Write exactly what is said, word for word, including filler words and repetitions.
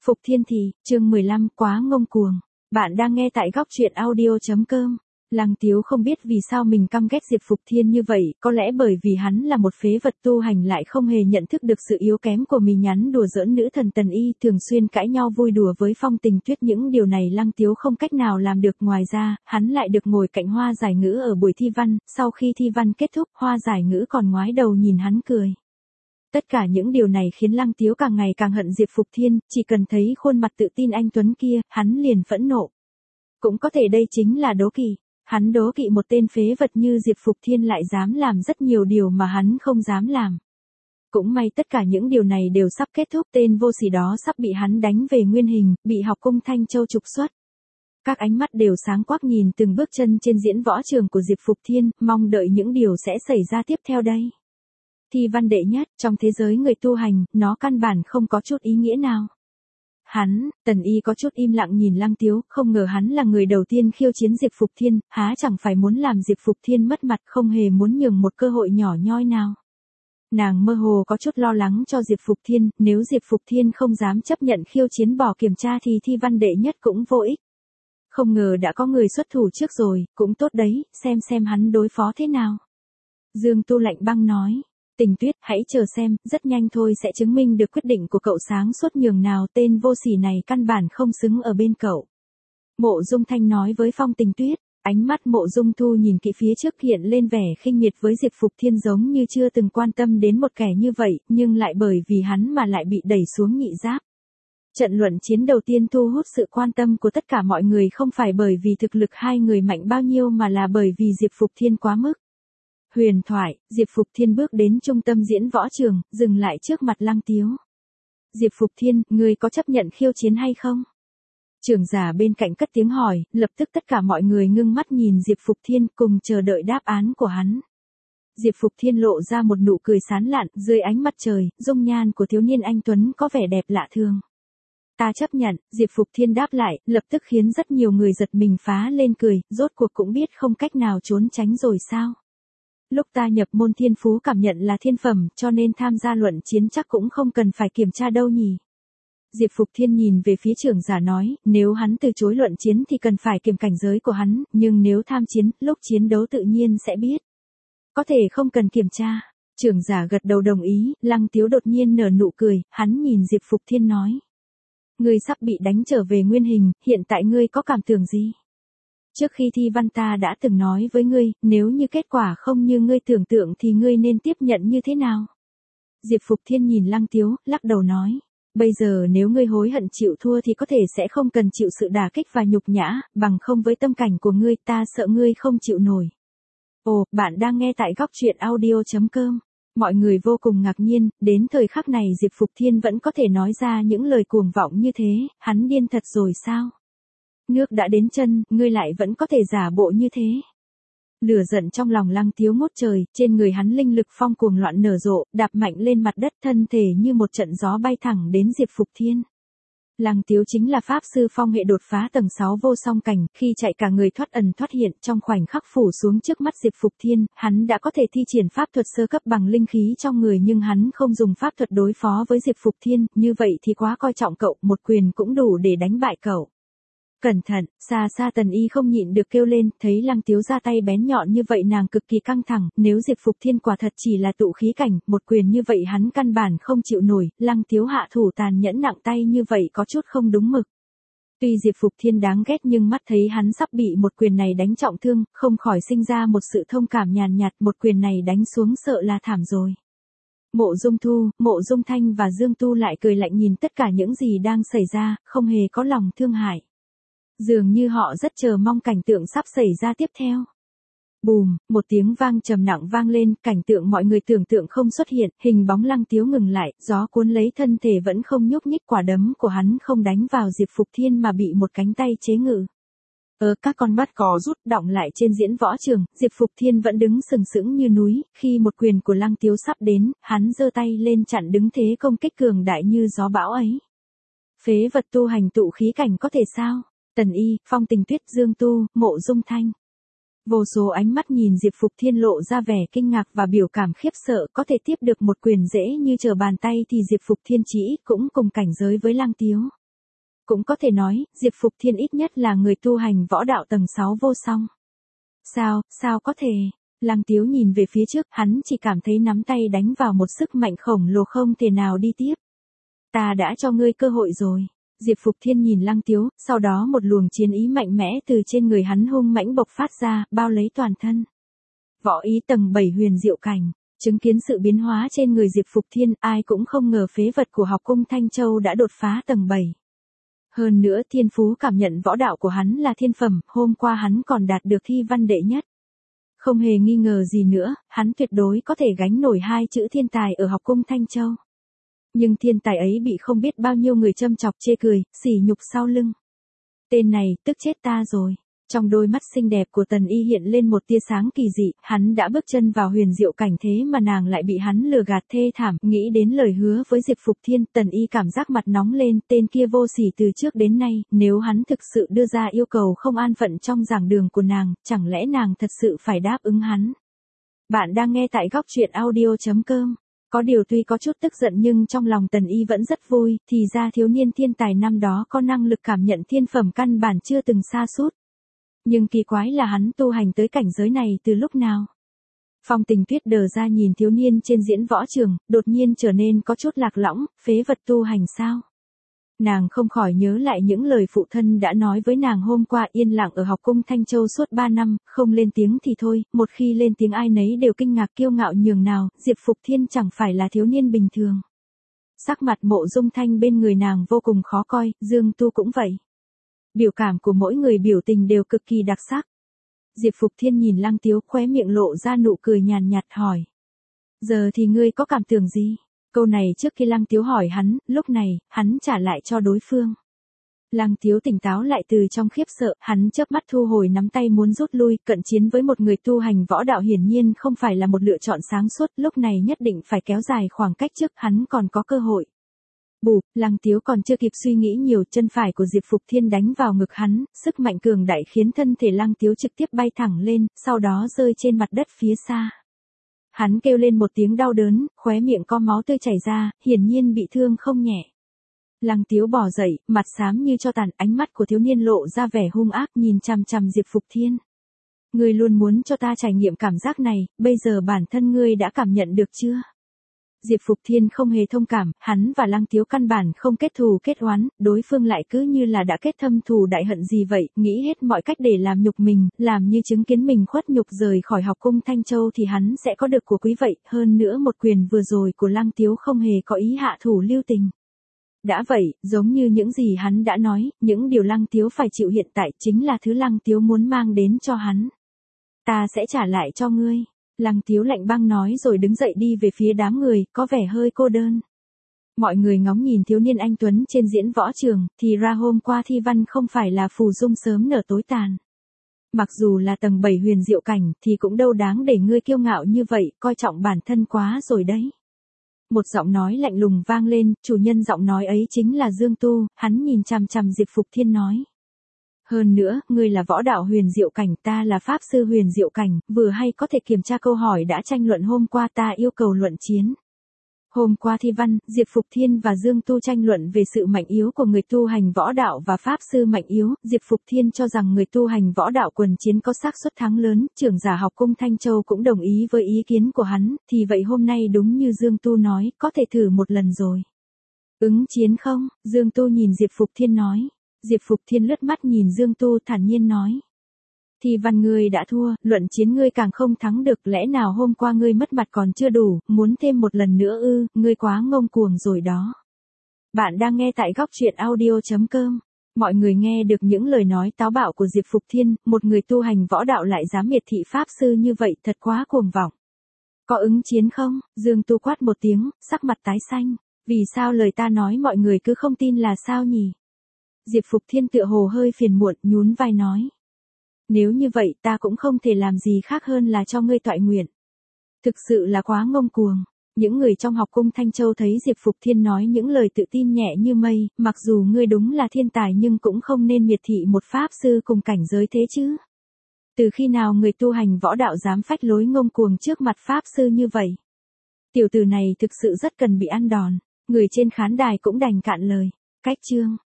Phục Thiên thì, chương mười lăm, quá ngông cuồng. Bạn đang nghe tại góc truyện audio.com. Lăng Tiếu không biết vì sao mình căm ghét Diệp Phục Thiên như vậy, có lẽ bởi vì hắn là một phế vật tu hành lại không hề nhận thức được sự yếu kém của mình, nhắn đùa giỡn nữ thần Tần Y, thường xuyên cãi nhau vui đùa với Phong Tình Tuyết, những điều này Lăng Tiếu không cách nào làm được. Ngoài ra, hắn lại được ngồi cạnh Hoa Giải Ngữ ở buổi thi văn, sau khi thi văn kết thúc, Hoa Giải Ngữ còn ngoái đầu nhìn hắn cười. Tất cả những điều này khiến Lăng Tiếu càng ngày càng hận Diệp Phục Thiên, chỉ cần thấy khuôn mặt tự tin anh tuấn kia, hắn liền phẫn nộ. Cũng có thể đây chính là đố kỵ. Hắn đố kỵ một tên phế vật như Diệp Phục Thiên lại dám làm rất nhiều điều mà hắn không dám làm. Cũng may tất cả những điều này đều sắp kết thúc, tên vô sỉ đó sắp bị hắn đánh về nguyên hình, bị học cung Thanh Châu trục xuất. Các ánh mắt đều sáng quắc nhìn từng bước chân trên diễn võ trường của Diệp Phục Thiên, mong đợi những điều sẽ xảy ra tiếp theo đây. Thi văn đệ nhất, trong thế giới người tu hành, nó căn bản không có chút ý nghĩa nào. Hắn, Tần Y có chút im lặng nhìn Lăng Tiếu, không ngờ hắn là người đầu tiên khiêu chiến Diệp Phục Thiên, há chẳng phải muốn làm Diệp Phục Thiên mất mặt, không hề muốn nhường một cơ hội nhỏ nhoi nào. Nàng mơ hồ có chút lo lắng cho Diệp Phục Thiên, nếu Diệp Phục Thiên không dám chấp nhận khiêu chiến bỏ kiểm tra thì thi văn đệ nhất cũng vô ích. Không ngờ đã có người xuất thủ trước rồi, cũng tốt đấy, xem xem hắn đối phó thế nào. Dương Tu lạnh băng nói. Tình Tuyết, hãy chờ xem, rất nhanh thôi sẽ chứng minh được quyết định của cậu sáng suốt nhường nào, tên vô sỉ này căn bản không xứng ở bên cậu. Mộ Dung Thanh nói với Phong Tình Tuyết, ánh mắt Mộ Dung Thu nhìn kỹ phía trước hiện lên vẻ khinh miệt với Diệp Phục Thiên, giống như chưa từng quan tâm đến một kẻ như vậy, nhưng lại bởi vì hắn mà lại bị đẩy xuống nhị giáp. Trận luận chiến đầu tiên thu hút sự quan tâm của tất cả mọi người không phải bởi vì thực lực hai người mạnh bao nhiêu mà là bởi vì Diệp Phục Thiên quá mức. Huyền thoại, Diệp Phục Thiên bước đến trung tâm diễn võ trường, dừng lại trước mặt Lăng Tiếu. Diệp Phục Thiên, ngươi có chấp nhận khiêu chiến hay không? Trưởng giả bên cạnh cất tiếng hỏi, lập tức tất cả mọi người ngưng mắt nhìn Diệp Phục Thiên cùng chờ đợi đáp án của hắn. Diệp Phục Thiên lộ ra một nụ cười sán lạn, dưới ánh mặt trời, dung nhan của thiếu niên anh tuấn có vẻ đẹp lạ thường. Ta chấp nhận, Diệp Phục Thiên đáp lại, lập tức khiến rất nhiều người giật mình phá lên cười, rốt cuộc cũng biết không cách nào trốn tránh rồi sao? Lúc ta nhập môn thiên phú cảm nhận là thiên phẩm, cho nên tham gia luận chiến chắc cũng không cần phải kiểm tra đâu nhỉ. Diệp Phục Thiên nhìn về phía trưởng giả nói, nếu hắn từ chối luận chiến thì cần phải kiểm cảnh giới của hắn, nhưng nếu tham chiến, lúc chiến đấu tự nhiên sẽ biết. Có thể không cần kiểm tra. Trưởng giả gật đầu đồng ý, Lăng Tiếu đột nhiên nở nụ cười, hắn nhìn Diệp Phục Thiên nói. Ngươi sắp bị đánh trở về nguyên hình, hiện tại ngươi có cảm tưởng gì? Trước khi thi văn ta đã từng nói với ngươi, nếu như kết quả không như ngươi tưởng tượng thì ngươi nên tiếp nhận như thế nào? Diệp Phục Thiên nhìn Lăng Tiếu, lắc đầu nói. Bây giờ nếu ngươi hối hận chịu thua thì có thể sẽ không cần chịu sự đả kích và nhục nhã, bằng không với tâm cảnh của ngươi ta sợ ngươi không chịu nổi. Ồ, bạn đang nghe tại góc truyện audio.com. Mọi người vô cùng ngạc nhiên, đến thời khắc này Diệp Phục Thiên vẫn có thể nói ra những lời cuồng vọng như thế, hắn điên thật rồi sao? Nước đã đến chân, ngươi lại vẫn có thể giả bộ như thế. Lửa giận trong lòng Lăng Tiếu ngút trời, trên người hắn linh lực phong cuồng loạn nở rộ, đạp mạnh lên mặt đất, thân thể như một trận gió bay thẳng đến Diệp Phục Thiên. Lăng Tiếu chính là pháp sư phong hệ đột phá tầng sáu vô song cảnh, khi chạy cả người thoát ẩn thoát hiện, trong khoảnh khắc phủ xuống trước mắt Diệp Phục Thiên, hắn đã có thể thi triển pháp thuật sơ cấp bằng linh khí trong người, nhưng hắn không dùng pháp thuật đối phó với Diệp Phục Thiên, như vậy thì quá coi trọng cậu, một quyền cũng đủ để đánh bại cậu. Cẩn thận, xa xa Tần Y không nhịn được kêu lên, thấy Lăng Tiếu ra tay bén nhọn như vậy nàng cực kỳ căng thẳng, nếu Diệp Phục Thiên quả thật chỉ là tụ khí cảnh, một quyền như vậy hắn căn bản không chịu nổi, Lăng Tiếu hạ thủ tàn nhẫn nặng tay như vậy có chút không đúng mực. Tuy Diệp Phục Thiên đáng ghét nhưng mắt thấy hắn sắp bị một quyền này đánh trọng thương, không khỏi sinh ra một sự thông cảm nhàn nhạt, một quyền này đánh xuống sợ là thảm rồi. Mộ Dung Thu, Mộ Dung Thanh và Dương Tu lại cười lạnh nhìn tất cả những gì đang xảy ra, không hề có lòng thương hại. Dường như họ rất chờ mong cảnh tượng sắp xảy ra tiếp theo. Bùm, một tiếng vang trầm nặng vang lên, cảnh tượng mọi người tưởng tượng không xuất hiện, hình bóng Lăng Tiếu ngừng lại, gió cuốn lấy thân thể vẫn không nhúc nhích, quả đấm của hắn không đánh vào Diệp Phục Thiên mà bị một cánh tay chế ngự. Ở các con mắt có rút đọng lại trên diễn võ trường, Diệp Phục Thiên vẫn đứng sừng sững như núi, khi một quyền của Lăng Tiếu sắp đến, hắn giơ tay lên chặn đứng thế công kích cường đại như gió bão ấy. Phế vật tu hành tụ khí cảnh có thể sao? Tần Y, Phong Tình Tuyết, Dương Tu, Mộ Dung Thanh. Vô số ánh mắt nhìn Diệp Phục Thiên lộ ra vẻ kinh ngạc và biểu cảm khiếp sợ, có thể tiếp được một quyền dễ như trở bàn tay thì Diệp Phục Thiên chỉ cũng cùng cảnh giới với Lăng Tiếu. Cũng có thể nói, Diệp Phục Thiên ít nhất là người tu hành võ đạo tầng sáu vô song. Sao, sao có thể? Lăng Tiếu nhìn về phía trước, hắn chỉ cảm thấy nắm tay đánh vào một sức mạnh khổng lồ không thể nào đi tiếp. Ta đã cho ngươi cơ hội rồi. Diệp Phục Thiên nhìn Lăng Tiếu, sau đó một luồng chiến ý mạnh mẽ từ trên người hắn hung mãnh bộc phát ra, bao lấy toàn thân. Võ ý tầng bảy huyền diệu cảnh, chứng kiến sự biến hóa trên người Diệp Phục Thiên, ai cũng không ngờ phế vật của học cung Thanh Châu đã đột phá tầng bảy. Hơn nữa thiên phú cảm nhận võ đạo của hắn là thiên phẩm, hôm qua hắn còn đạt được thi văn đệ nhất. Không hề nghi ngờ gì nữa, hắn tuyệt đối có thể gánh nổi hai chữ thiên tài ở học cung Thanh Châu. Nhưng thiên tài ấy bị không biết bao nhiêu người châm chọc chê cười, sỉ nhục sau lưng. Tên này, tức chết ta rồi. Trong đôi mắt xinh đẹp của Tần Y hiện lên một tia sáng kỳ dị, hắn đã bước chân vào huyền diệu cảnh thế mà nàng lại bị hắn lừa gạt thê thảm, nghĩ đến lời hứa với Diệp Phục Thiên, Tần Y cảm giác mặt nóng lên, tên kia vô sỉ từ trước đến nay, nếu hắn thực sự đưa ra yêu cầu không an phận trong giảng đường của nàng, chẳng lẽ nàng thật sự phải đáp ứng hắn. Bạn đang nghe tại góc truyện audio chấm com. Có điều tuy có chút tức giận nhưng trong lòng Tần Y vẫn rất vui, thì ra thiếu niên thiên tài năm đó có năng lực cảm nhận thiên phẩm căn bản chưa từng sa sút. Nhưng kỳ quái là hắn tu hành tới cảnh giới này từ lúc nào? Phong Tình Tuyết đờ ra nhìn thiếu niên trên diễn võ trường, đột nhiên trở nên có chút lạc lõng, phế vật tu hành sao? Nàng không khỏi nhớ lại những lời phụ thân đã nói với nàng hôm qua, yên lặng ở học cung Thanh Châu suốt ba năm, không lên tiếng thì thôi, một khi lên tiếng ai nấy đều kinh ngạc kiêu ngạo nhường nào, Diệp Phục Thiên chẳng phải là thiếu niên bình thường. Sắc mặt Mộ Dung Thanh bên người nàng vô cùng khó coi, Dương Tu cũng vậy. Biểu cảm của mỗi người biểu tình đều cực kỳ đặc sắc. Diệp Phục Thiên nhìn Lăng Tiếu, khóe miệng lộ ra nụ cười nhàn nhạt hỏi. Giờ thì ngươi có cảm tưởng gì? Câu này trước khi Lăng Tiếu hỏi hắn, lúc này, hắn trả lại cho đối phương. Lăng Tiếu tỉnh táo lại từ trong khiếp sợ, hắn chớp mắt thu hồi nắm tay muốn rút lui, cận chiến với một người tu hành võ đạo hiển nhiên không phải là một lựa chọn sáng suốt, lúc này nhất định phải kéo dài khoảng cách trước, hắn còn có cơ hội. Bù, Lăng Tiếu còn chưa kịp suy nghĩ nhiều, chân phải của Diệp Phục Thiên đánh vào ngực hắn, sức mạnh cường đại khiến thân thể Lăng Tiếu trực tiếp bay thẳng lên, sau đó rơi trên mặt đất phía xa. Hắn kêu lên một tiếng đau đớn, khóe miệng có máu tươi chảy ra, hiển nhiên bị thương không nhẹ. Lăng Tiếu bò dậy, mặt xám như tro tàn, ánh mắt của thiếu niên lộ ra vẻ hung ác nhìn chằm chằm Diệp Phục Thiên. Ngươi luôn muốn cho ta trải nghiệm cảm giác này, bây giờ bản thân ngươi đã cảm nhận được chưa? Diệp Phục Thiên không hề thông cảm, hắn và Lăng Tiếu căn bản không kết thù kết oán, đối phương lại cứ như là đã kết thâm thù đại hận gì vậy, nghĩ hết mọi cách để làm nhục mình, làm như chứng kiến mình khuất nhục rời khỏi học cung Thanh Châu thì hắn sẽ có được của quý vậy, hơn nữa một quyền vừa rồi của Lăng Tiếu không hề có ý hạ thủ lưu tình. Đã vậy, giống như những gì hắn đã nói, những điều Lăng Tiếu phải chịu hiện tại chính là thứ Lăng Tiếu muốn mang đến cho hắn. Ta sẽ trả lại cho ngươi. Lăng Tiếu lạnh băng nói rồi đứng dậy đi về phía đám người, có vẻ hơi cô đơn. Mọi người ngóng nhìn thiếu niên anh tuấn trên diễn võ trường, thì ra hôm qua thi văn không phải là phù dung sớm nở tối tàn. Mặc dù là tầng bảy huyền diệu cảnh, thì cũng đâu đáng để ngươi kiêu ngạo như vậy, coi trọng bản thân quá rồi đấy. Một giọng nói lạnh lùng vang lên, chủ nhân giọng nói ấy chính là Dương Tu, hắn nhìn chằm chằm Diệp Phục Thiên nói. Hơn nữa, ngươi là võ đạo huyền diệu cảnh, ta là pháp sư huyền diệu cảnh, vừa hay có thể kiểm tra câu hỏi đã tranh luận hôm qua, ta yêu cầu luận chiến. Hôm qua thi văn, Diệp Phục Thiên và Dương Tu tranh luận về sự mạnh yếu của người tu hành võ đạo và pháp sư mạnh yếu, Diệp Phục Thiên cho rằng người tu hành võ đạo quần chiến có xác suất thắng lớn, trưởng giả học cung Thanh Châu cũng đồng ý với ý kiến của hắn, thì vậy hôm nay đúng như Dương Tu nói, có thể thử một lần rồi. Ứng chiến không? Dương Tu nhìn Diệp Phục Thiên nói. Diệp Phục Thiên lướt mắt nhìn Dương Tu thản nhiên nói. Thì văn ngươi đã thua, luận chiến ngươi càng không thắng được, lẽ nào hôm qua ngươi mất mặt còn chưa đủ, muốn thêm một lần nữa ư, ngươi quá ngông cuồng rồi đó. Bạn đang nghe tại góc truyện audio chấm com. Mọi người nghe được những lời nói táo bạo của Diệp Phục Thiên, một người tu hành võ đạo lại dám miệt thị pháp sư như vậy, thật quá cuồng vọng. Có ứng chiến không? Dương Tu quát một tiếng, sắc mặt tái xanh. Vì sao lời ta nói mọi người cứ không tin là sao nhỉ? Diệp Phục Thiên tựa hồ hơi phiền muộn, nhún vai nói. Nếu như vậy ta cũng không thể làm gì khác hơn là cho ngươi toại nguyện. Thực sự là quá ngông cuồng. Những người trong học cung Thanh Châu thấy Diệp Phục Thiên nói những lời tự tin nhẹ như mây, mặc dù ngươi đúng là thiên tài nhưng cũng không nên miệt thị một pháp sư cùng cảnh giới thế chứ. Từ khi nào người tu hành võ đạo dám phách lối ngông cuồng trước mặt pháp sư như vậy? Tiểu tử này thực sự rất cần bị ăn đòn. Người trên khán đài cũng đành cạn lời. Cách chương.